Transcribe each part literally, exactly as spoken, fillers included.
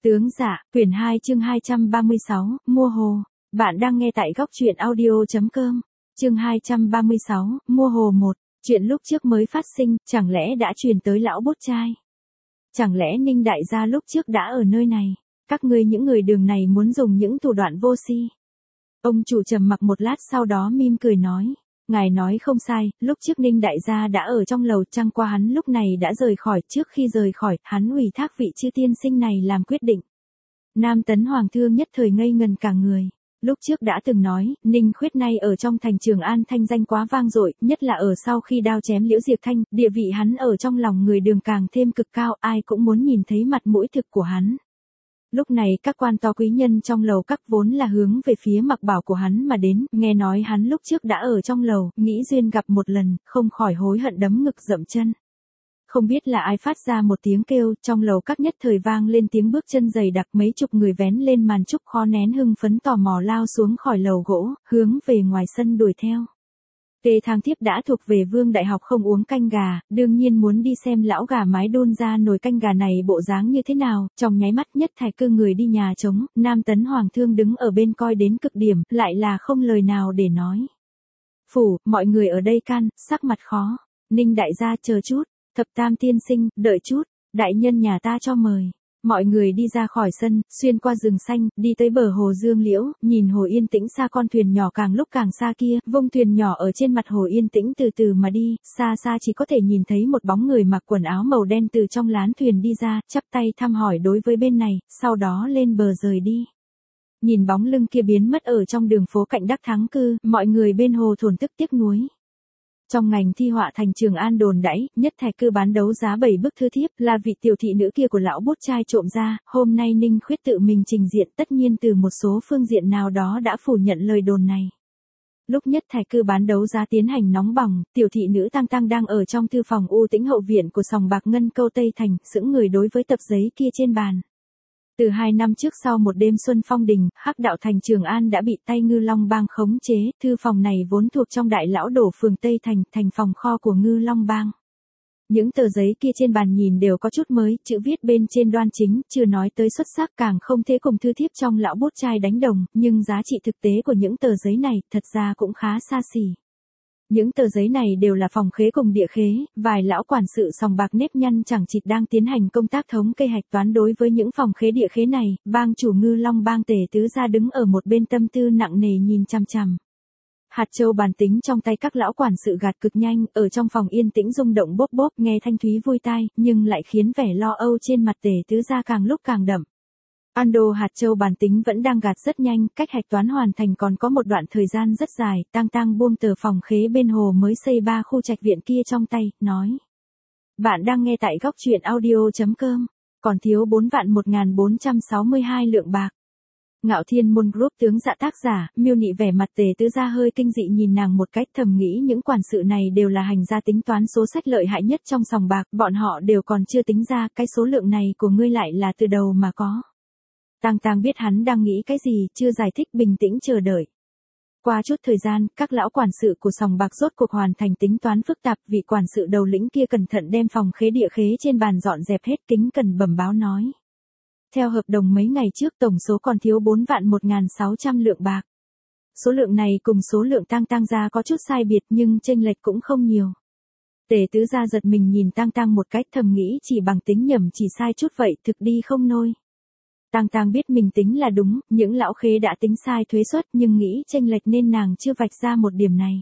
Tướng dạ, quyển hai chương hai trăm ba mươi sáu, mua hồ. Bạn đang nghe tại góc truyện audio.com. Chương hai trăm ba mươi sáu, mua hồ một. Chuyện lúc trước mới phát sinh, chẳng lẽ đã truyền tới lão bút trai? Chẳng lẽ Ninh đại gia lúc trước đã ở nơi này? Các ngươi những người đường này muốn dùng những thủ đoạn vô si. Ông chủ trầm mặc một lát sau đó mỉm cười nói. Ngài nói không sai, lúc trước Ninh đại gia đã ở trong lầu, chăng qua hắn lúc này đã rời khỏi. Trước khi rời khỏi, hắn ủy thác vị chư tiên sinh này làm quyết định. Nam Tấn Hoàng thương nhất thời ngây ngần cả người. Lúc trước đã từng nói, Ninh Khuyết nay ở trong thành Trường An thanh danh quá vang dội, nhất là ở sau khi đao chém Liễu Diệp Thanh, địa vị hắn ở trong lòng người đường càng thêm cực cao, ai cũng muốn nhìn thấy mặt mũi thực của hắn. Lúc này các quan to quý nhân trong lầu các vốn là hướng về phía mặc bảo của hắn mà đến, nghe nói hắn lúc trước đã ở trong lầu, nghĩ duyên gặp một lần, không khỏi hối hận đấm ngực dậm chân. Không biết là ai phát ra một tiếng kêu, trong lầu các nhất thời vang lên tiếng bước chân dày đặc, mấy chục người vén lên màn trúc khó nén hưng phấn tò mò lao xuống khỏi lầu gỗ, hướng về ngoài sân đuổi theo. Tề Thang Thiếp đã thuộc về Vương Đại Học không uống canh gà, đương nhiên muốn đi xem lão gà mái đun ra nồi canh gà này bộ dáng như thế nào, trong nháy mắt nhất thải cư người đi nhà trống, Nam Tấn Hoàng thương đứng ở bên coi đến cực điểm, lại là không lời nào để nói. Phủ, mọi người ở đây can, sắc mặt khó, Ninh đại gia chờ chút. Thập Tam tiên sinh, đợi chút, đại nhân nhà ta cho mời. Mọi người đi ra khỏi sân, xuyên qua rừng xanh, đi tới bờ hồ Dương Liễu, nhìn hồ yên tĩnh xa con thuyền nhỏ càng lúc càng xa kia, vông thuyền nhỏ ở trên mặt hồ yên tĩnh từ từ mà đi, xa xa chỉ có thể nhìn thấy một bóng người mặc quần áo màu đen từ trong lán thuyền đi ra, chắp tay thăm hỏi đối với bên này, sau đó lên bờ rời đi. Nhìn bóng lưng kia biến mất ở trong đường phố cạnh Đắc Thắng Cư, mọi người bên hồ thổn thức tiếc nuối. Trong ngành thi họa thành Trường An đồn đãi, nhất thạch cư bán đấu giá bảy bức thư thiếp là vị tiểu thị nữ kia của lão bút trai trộm ra, hôm nay Ninh Khuyết tự mình trình diện tất nhiên từ một số phương diện nào đó đã phủ nhận lời đồn này. Lúc nhất thạch cư bán đấu giá tiến hành nóng bỏng, tiểu thị nữ Tăng Tăng đang ở trong thư phòng u tĩnh hậu viện của sòng bạc Ngân Câu Tây Thành, sững người đối với tập giấy kia trên bàn. Từ hai năm trước sau một đêm xuân phong đình, hắc đạo thành Trường An đã bị tay Ngư Long Bang khống chế, thư phòng này vốn thuộc trong đại lão đổ phường Tây Thành, thành phòng kho của Ngư Long Bang. Những tờ giấy kia trên bàn nhìn đều có chút mới, chữ viết bên trên đoan chính, chưa nói tới xuất sắc càng không thể cùng thư thiếp trong lão bút trai đánh đồng, nhưng giá trị thực tế của những tờ giấy này thật ra cũng khá xa xỉ. Những tờ giấy này đều là phòng khế cùng địa khế, vài lão quản sự sòng bạc nếp nhăn chẳng chịt đang tiến hành công tác thống kê hạch toán đối với những phòng khế địa khế này, bang chủ Ngư Long Bang Tề Tứ Gia đứng ở một bên tâm tư nặng nề nhìn chằm chằm. Hạt châu bàn tính trong tay các lão quản sự gạt cực nhanh, ở trong phòng yên tĩnh rung động bốp bốp nghe thanh thúy vui tai, nhưng lại khiến vẻ lo âu trên mặt Tề Tứ Gia càng lúc càng đậm. Ando hạt châu bàn tính vẫn đang gạt rất nhanh, cách hạch toán hoàn thành còn có một đoạn thời gian rất dài, Tang Tang buông tờ phòng khế bên hồ mới xây ba khu trạch viện kia trong tay, nói. Bạn đang nghe tại góc truyện audio.com, còn thiếu bốn vạn một nghìn bốn trăm sáu mươi hai lượng bạc. Ngạo Thiên Môn Group tướng dạ tác giả, miêu nị vẻ mặt Tề Tứ Gia hơi kinh dị nhìn nàng một cách thầm nghĩ những quản sự này đều là hành gia tính toán số sách lợi hại nhất trong sòng bạc, bọn họ đều còn chưa tính ra cái số lượng này của ngươi lại là từ đầu mà có. Tang Tang biết hắn đang nghĩ cái gì, chưa giải thích bình tĩnh chờ đợi. Qua chút thời gian, các lão quản sự của sòng bạc rốt cuộc hoàn thành tính toán phức tạp, vị quản sự đầu lĩnh kia cẩn thận đem phòng khế địa khế trên bàn dọn dẹp hết, kính cẩn bẩm báo nói. Theo hợp đồng mấy ngày trước tổng số còn thiếu bốn vạn một nghìn sáu trăm lượng bạc. Số lượng này cùng số lượng Tang Tang ra có chút sai biệt nhưng chênh lệch cũng không nhiều. Tề Tứ Gia giật mình nhìn Tang Tang một cách thầm nghĩ chỉ bằng tính nhầm chỉ sai chút vậy thực đi không nôi. Tang Tang biết mình tính là đúng, những lão khế đã tính sai thuế suất nhưng nghĩ chênh lệch nên nàng chưa vạch ra một điểm này.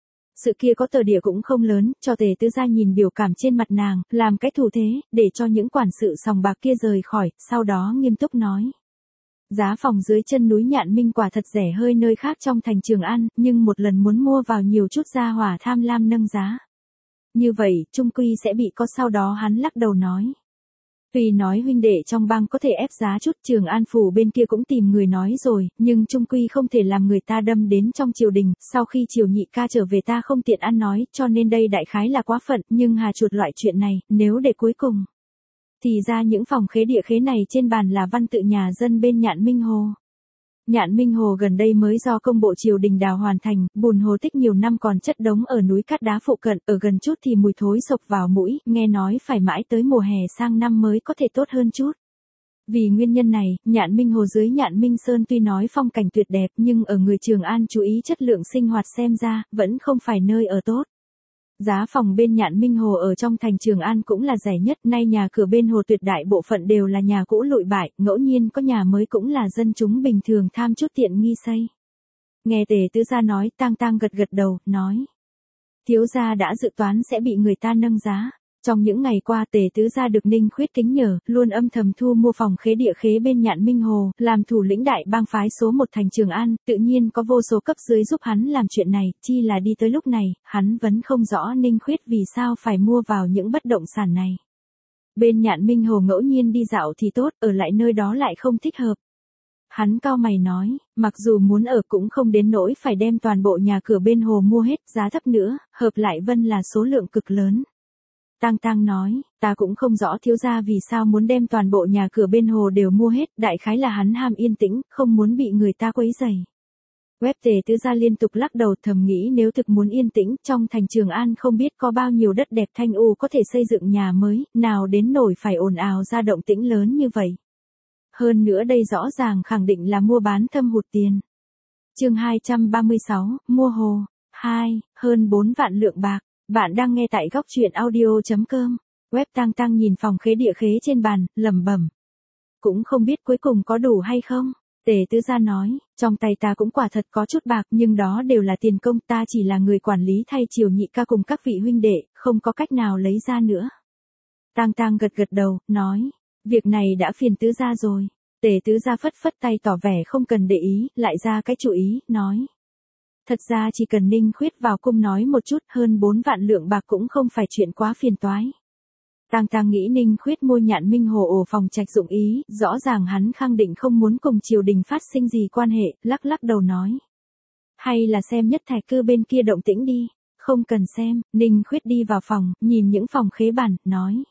Sự kia có tờ địa cũng không lớn, cho Tề Tứ Gia nhìn biểu cảm trên mặt nàng, làm cái thủ thế, để cho những quản sự sòng bạc kia rời khỏi, sau đó nghiêm túc nói. Giá phòng dưới chân núi Nhạn Minh quả thật rẻ hơi nơi khác trong thành Trường An, nhưng một lần muốn mua vào nhiều chút gia hỏa tham lam nâng giá. Như vậy, trung quy sẽ bị có sau đó hắn lắc đầu nói. Tuy nói huynh đệ trong bang có thể ép giá chút, Trường An phủ bên kia cũng tìm người nói rồi, nhưng trung quy không thể làm người ta đâm đến trong triều đình, sau khi triều nhị ca trở về ta không tiện ăn nói, cho nên đây đại khái là quá phận, nhưng hà chuột loại chuyện này, nếu để cuối cùng. Thì ra những phòng khế địa khế này trên bàn là văn tự nhà dân bên Nhạn Minh Hồ. Nhạn Minh Hồ gần đây mới do công bộ triều đình đào hoàn thành, bùn hồ tích nhiều năm còn chất đống ở núi cát đá phụ cận, ở gần chút thì mùi thối sộc vào mũi, nghe nói phải mãi tới mùa hè sang năm mới có thể tốt hơn chút. Vì nguyên nhân này, Nhạn Minh Hồ dưới Nhạn Minh Sơn tuy nói phong cảnh tuyệt đẹp nhưng ở người Trường An chú ý chất lượng sinh hoạt xem ra, vẫn không phải nơi ở tốt. Giá phòng bên Nhạn Minh Hồ ở trong thành Trường An cũng là rẻ nhất, nay nhà cửa bên hồ tuyệt đại bộ phận đều là nhà cũ lụi bại, ngẫu nhiên có nhà mới cũng là dân chúng bình thường tham chút tiện nghi xây. Nghe Tề Tứ Gia nói, Tang Tang gật gật đầu, nói. Thiếu gia đã dự toán sẽ bị người ta nâng giá. Trong những ngày qua Tề Tứ Gia được Ninh Khuyết kính nhờ, luôn âm thầm thu mua phòng khế địa khế bên Nhạn Minh Hồ, làm thủ lĩnh đại bang phái số một thành Trường An, tự nhiên có vô số cấp dưới giúp hắn làm chuyện này, chi là đi tới lúc này, hắn vẫn không rõ Ninh Khuyết vì sao phải mua vào những bất động sản này. Bên Nhạn Minh Hồ ngẫu nhiên đi dạo thì tốt, ở lại nơi đó lại không thích hợp. Hắn cau mày nói, mặc dù muốn ở cũng không đến nỗi phải đem toàn bộ nhà cửa bên hồ mua hết, giá thấp nữa, hợp lại vân là số lượng cực lớn. Tang Tang nói, ta cũng không rõ thiếu gia vì sao muốn đem toàn bộ nhà cửa bên hồ đều mua hết, đại khái là hắn ham yên tĩnh, không muốn bị người ta quấy rầy. Quách Tề Tứ Gia liên tục lắc đầu thầm nghĩ nếu thực muốn yên tĩnh, trong thành Trường An không biết có bao nhiêu đất đẹp thanh u có thể xây dựng nhà mới, nào đến nổi phải ồn ào ra động tĩnh lớn như vậy. Hơn nữa đây rõ ràng khẳng định là mua bán thâm hụt tiền. Chương hai trăm ba mươi sáu, mua hồ. hai, hơn bốn vạn lượng bạc. Bạn đang nghe tại góc truyện audio chấm com. Web Tang Tang nhìn phòng khế địa khế trên bàn, lẩm bẩm. Cũng không biết cuối cùng có đủ hay không. Tề Tứ Gia nói, trong tay ta cũng quả thật có chút bạc nhưng đó đều là tiền công, ta chỉ là người quản lý thay Triều Nhị ca cùng các vị huynh đệ, không có cách nào lấy ra nữa. Tang Tang gật gật đầu, nói, việc này đã phiền Tứ Gia rồi. Tề Tứ Gia phất phất tay tỏ vẻ không cần để ý, lại ra cái chủ ý, nói. Thật ra chỉ cần Ninh Khuyết vào cung nói một chút, hơn bốn vạn lượng bạc cũng không phải chuyện quá phiền toái. Tang Tang nghĩ Ninh Khuyết mua Nhạn Minh Hồ ổ phòng trạch dụng ý, rõ ràng hắn khẳng định không muốn cùng triều đình phát sinh gì quan hệ, lắc lắc đầu nói. Hay là xem nhất thạch cư bên kia động tĩnh đi, không cần xem. Ninh Khuyết đi vào phòng, nhìn những phòng khế bản, nói.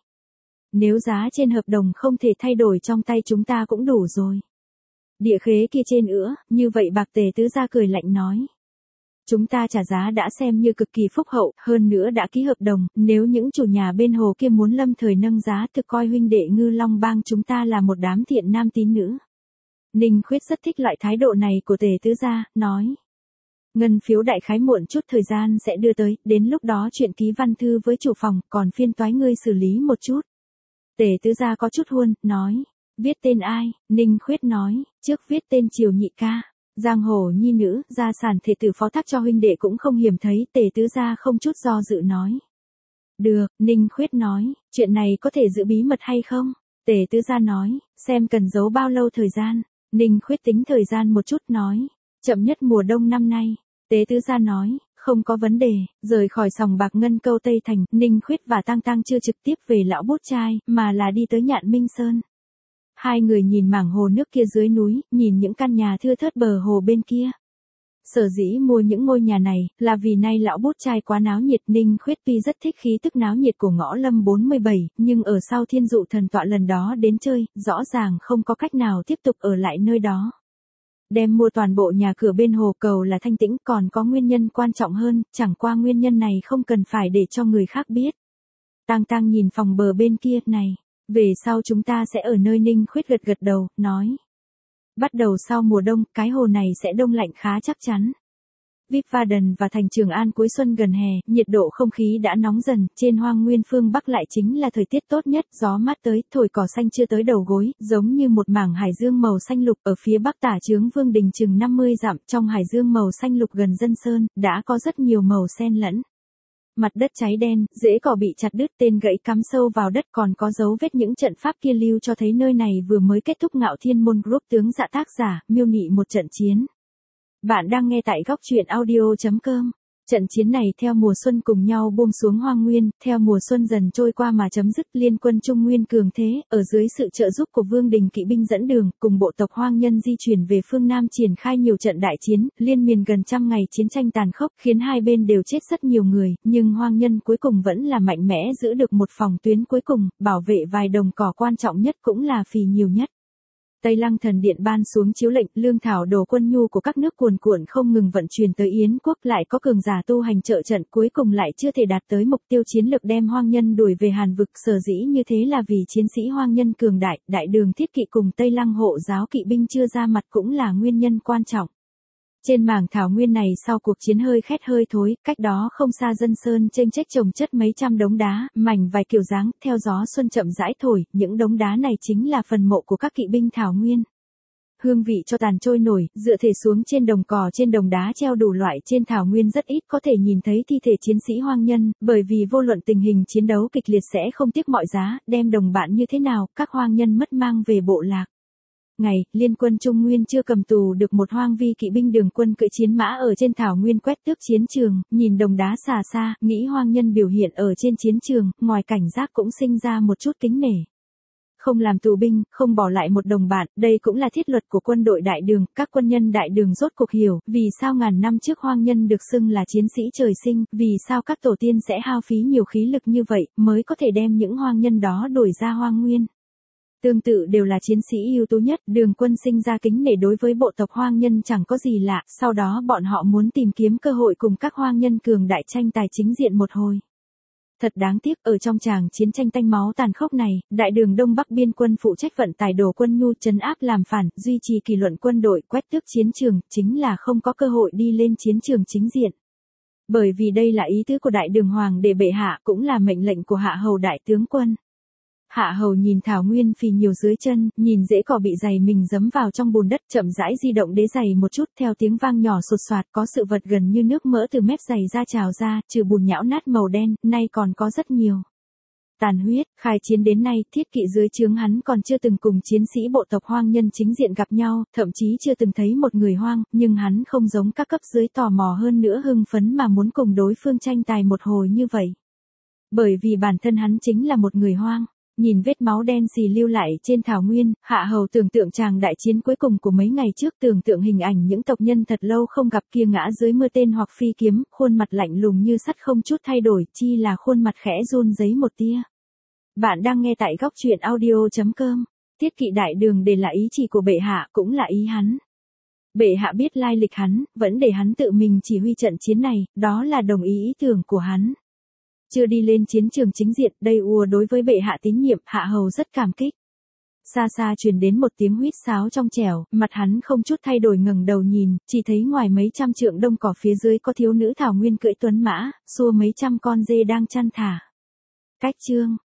Nếu giá trên hợp đồng không thể thay đổi trong tay chúng ta cũng đủ rồi. Địa khế kia trên nữa, như vậy bạc Tề Tứ Gia cười lạnh nói. Chúng ta trả giá đã xem như cực kỳ phúc hậu, hơn nữa đã ký hợp đồng, nếu những chủ nhà bên hồ kia muốn lâm thời nâng giá thực coi huynh đệ Ngư Long Bang chúng ta là một đám thiện nam tín nữ. Ninh Khuyết rất thích loại thái độ này của Tề Tứ Gia, nói. Ngân phiếu đại khái muộn chút thời gian sẽ đưa tới, đến lúc đó chuyện ký văn thư với chủ phòng, còn phiên toái ngươi xử lý một chút. Tề Tứ Gia có chút huân, nói. Viết tên ai? Ninh Khuyết nói, trước viết tên Triều Nhị ca. Giang hồ nhi nữ, gia sản thể tử phó thác cho huynh đệ cũng không hiếm thấy, Tề Tứ Gia không chút do dự nói. Được, Ninh Khuyết nói, chuyện này có thể giữ bí mật hay không? Tề Tứ Gia nói, xem cần giấu bao lâu thời gian. Ninh Khuyết tính thời gian một chút nói, chậm nhất mùa đông năm nay. Tề Tứ Gia nói, không có vấn đề, rời khỏi sòng bạc ngân câu Tây Thành, Ninh Khuyết và Tang Tang chưa trực tiếp về lão bút trai, mà là đi tới Nhạn Minh Sơn. Hai người nhìn mảng hồ nước kia dưới núi, nhìn những căn nhà thưa thớt bờ hồ bên kia. Sở dĩ mua những ngôi nhà này, là vì nay lão bút trai quá náo nhiệt. Ninh Khuyết tuy rất thích khí tức náo nhiệt của ngõ Lâm bốn mươi bảy, nhưng ở sau Thiên Dụ Thần Tọa lần đó đến chơi, rõ ràng không có cách nào tiếp tục ở lại nơi đó. Đem mua toàn bộ nhà cửa bên hồ cầu là thanh tĩnh, còn có nguyên nhân quan trọng hơn, chẳng qua nguyên nhân này không cần phải để cho người khác biết. Tang Tang nhìn phòng bờ bên kia, này. Về sau chúng ta sẽ ở nơi. Ninh Khuyết gật gật đầu, nói. Bắt đầu sau mùa đông, cái hồ này sẽ đông lạnh khá chắc chắn. Wiesbaden và thành Trường An cuối xuân gần hè, nhiệt độ không khí đã nóng dần, trên hoang nguyên phương Bắc lại chính là thời tiết tốt nhất, gió mát tới, thổi cỏ xanh chưa tới đầu gối, giống như một mảng hải dương màu xanh lục. Ở phía bắc tả chướng Vương Đình chừng năm mươi dặm, trong hải dương màu xanh lục gần dân sơn, đã có rất nhiều màu xen lẫn. Mặt đất cháy đen, rễ cỏ bị chặt đứt, tên gãy cắm sâu vào đất, còn có dấu vết những trận pháp kia lưu cho thấy nơi này vừa mới kết thúc. Ngạo Thiên Môn Group tướng Dạ tác giả, miêu nị một trận chiến. Bạn đang nghe tại góc truyện audio chấm com. Trận chiến này theo mùa xuân cùng nhau buông xuống hoang nguyên, theo mùa xuân dần trôi qua mà chấm dứt. Liên quân Trung Nguyên cường thế, ở dưới sự trợ giúp của Vương Đình kỵ binh dẫn đường, cùng bộ tộc hoang nhân di chuyển về phương Nam triển khai nhiều trận đại chiến, liên miên gần trăm ngày chiến tranh tàn khốc, khiến hai bên đều chết rất nhiều người, nhưng hoang nhân cuối cùng vẫn là mạnh mẽ giữ được một phòng tuyến cuối cùng, bảo vệ vài đồng cỏ quan trọng nhất cũng là phì nhiều nhất. Tây Lăng thần điện ban xuống chiếu lệnh, lương thảo đồ quân nhu của các nước cuồn cuộn không ngừng vận chuyển tới Yến quốc, lại có cường giả tu hành trợ trận, cuối cùng lại chưa thể đạt tới mục tiêu chiến lược đem hoang nhân đuổi về Hàn vực, sở dĩ như thế là vì chiến sĩ hoang nhân cường đại, đại đường thiết kỵ cùng Tây Lăng hộ giáo kỵ binh chưa ra mặt cũng là nguyên nhân quan trọng. Trên mảng thảo nguyên này sau cuộc chiến hơi khét hơi thối, cách đó không xa dân sơn chênh chếch chồng chất mấy trăm đống đá, mảnh vài kiểu dáng, theo gió xuân chậm rãi thổi, những đống đá này chính là phần mộ của các kỵ binh thảo nguyên. Hương vị cho tàn trôi nổi, dựa thể xuống trên đồng cỏ trên đồng đá treo đủ loại trên thảo nguyên rất ít có thể nhìn thấy thi thể chiến sĩ hoang nhân, bởi vì vô luận tình hình chiến đấu kịch liệt sẽ không tiếc mọi giá, đem đồng bạn như thế nào, các hoang nhân mất mang về bộ lạc. Ngày, liên quân Trung Nguyên chưa cầm tù được một hoang vi kỵ binh đường quân cưỡi chiến mã ở trên thảo nguyên quét tước chiến trường, nhìn đồng đá xà xa, nghĩ hoang nhân biểu hiện ở trên chiến trường, ngoài cảnh giác cũng sinh ra một chút kính nể. Không làm tù binh, không bỏ lại một đồng bạn, đây cũng là thiết luật của quân đội đại đường, các quân nhân đại đường rốt cuộc hiểu, vì sao ngàn năm trước hoang nhân được xưng là chiến sĩ trời sinh, vì sao các tổ tiên sẽ hao phí nhiều khí lực như vậy, mới có thể đem những hoang nhân đó đổi ra hoang nguyên. Tương tự đều là chiến sĩ ưu tú nhất, đường quân sinh ra kính nể đối với bộ tộc hoang nhân chẳng có gì lạ, sau đó bọn họ muốn tìm kiếm cơ hội cùng các hoang nhân cường đại tranh tài chính diện một hồi. Thật đáng tiếc, ở trong tràng chiến tranh tanh máu tàn khốc này, đại đường Đông Bắc biên quân phụ trách vận tải đồ quân nhu trấn áp làm phản, duy trì kỷ luật quân đội, quét tước chiến trường, chính là không có cơ hội đi lên chiến trường chính diện. Bởi vì đây là ý tứ của đại đường hoàng đệ bệ hạ, cũng là mệnh lệnh của hạ hầu đại tướng quân. Hạ hầu nhìn thảo nguyên phì nhiều dưới chân, nhìn rễ cỏ bị giày mình giấm vào trong bùn đất, chậm rãi di động đế giày một chút, theo tiếng vang nhỏ sột soạt, có sự vật gần như nước mỡ từ mép giày ra trào ra, trừ bùn nhão nát màu đen, nay còn có rất nhiều tàn huyết. Khai chiến đến nay, thiết kỵ dưới trướng hắn còn chưa từng cùng chiến sĩ bộ tộc hoang nhân chính diện gặp nhau, thậm chí chưa từng thấy một người hoang, nhưng hắn không giống các cấp dưới tò mò hơn nữa hưng phấn mà muốn cùng đối phương tranh tài một hồi như vậy. Bởi vì bản thân hắn chính là một người hoang. Nhìn vết máu đen xì lưu lại trên thảo nguyên, hạ hầu tưởng tượng tràng đại chiến cuối cùng của mấy ngày trước, tưởng tượng hình ảnh những tộc nhân thật lâu không gặp kia ngã dưới mưa tên hoặc phi kiếm, khuôn mặt lạnh lùng như sắt không chút thay đổi, chi là khuôn mặt khẽ run rẩy một tia. Bạn đang nghe tại góc truyện audio chấm com. Thiết kỵ đại đường để là ý chỉ của bệ hạ, cũng là ý hắn. Bệ hạ biết lai lịch hắn, vẫn để hắn tự mình chỉ huy trận chiến này, đó là đồng ý ý tưởng của hắn. Chưa đi lên chiến trường chính diện, đây ùa đối với bệ hạ tín nhiệm, hạ hầu rất cảm kích. Xa xa truyền đến một tiếng huýt sáo trong trẻo, mặt hắn không chút thay đổi ngẩng đầu nhìn, chỉ thấy ngoài mấy trăm trượng đông cỏ phía dưới có thiếu nữ thảo nguyên cưỡi tuấn mã, xua mấy trăm con dê đang chăn thả. Cách chương